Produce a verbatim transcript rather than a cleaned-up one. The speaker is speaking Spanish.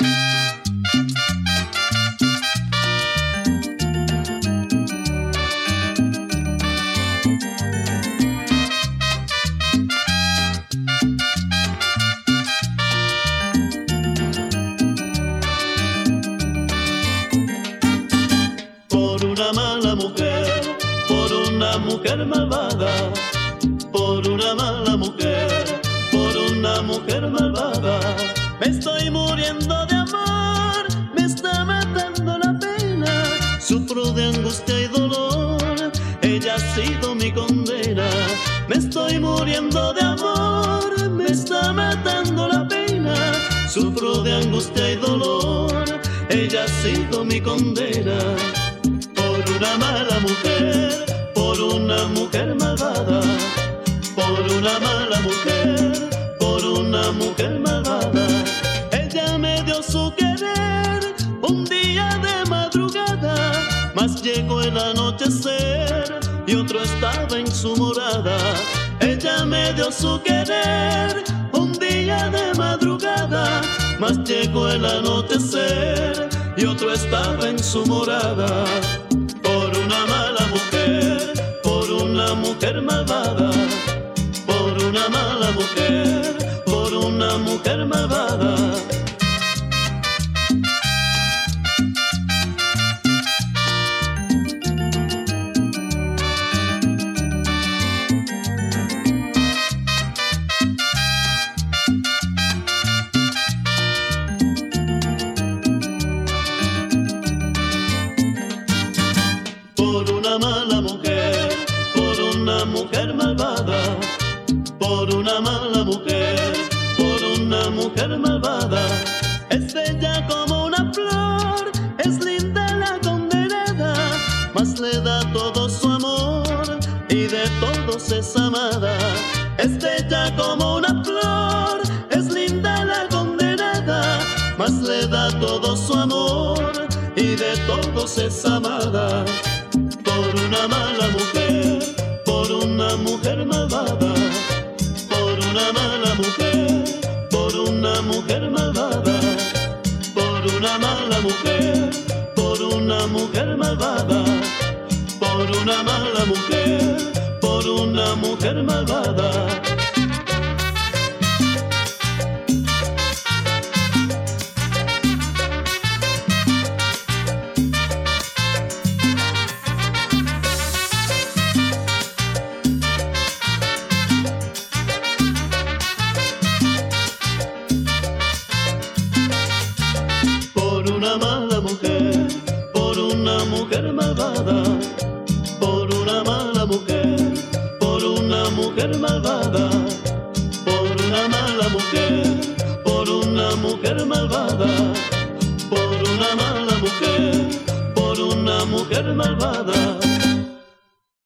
Mujer malvada, por una mala mujer, por una mujer malvada. Me estoy muriendo de amor, me está matando la pena. Sufro de angustia y dolor, ella ha sido mi condena. Me estoy muriendo de amor, me está matando la pena. Sufro de angustia y dolor, ella ha sido mi condena. Por una mala mujer, por una mujer malvada, por una mala mujer, por una mujer malvada. Ella me dio su querer un día de madrugada, mas llegó el anochecer y otro estaba en su morada. Ella me dio su querer un día de madrugada, mas llegó el anochecer y otro estaba en su morada. Por una mala mujer, por una mujer malvada, por una mala mujer, por una mujer malvada. Por una mala mujer, por una mujer malvada, por una mala mujer, por una mujer malvada. Es bella como una flor, es linda la condenada, mas le da todo su amor y de todos es amada. Es bella como una flor, es linda la condenada, mas le da todo su amor y de todos es amada. Por una mala mujer, por una mujer malvada, por una mala mujer, por una mujer malvada, por una mala mujer, por una mujer malvada, por una mala mujer, por una mujer malvada. Por una mala mujer, por una mujer malvada, por una mala mujer, por una mujer malvada, por una mala mujer, por una mujer malvada, por una mala mujer, por una mujer malvada.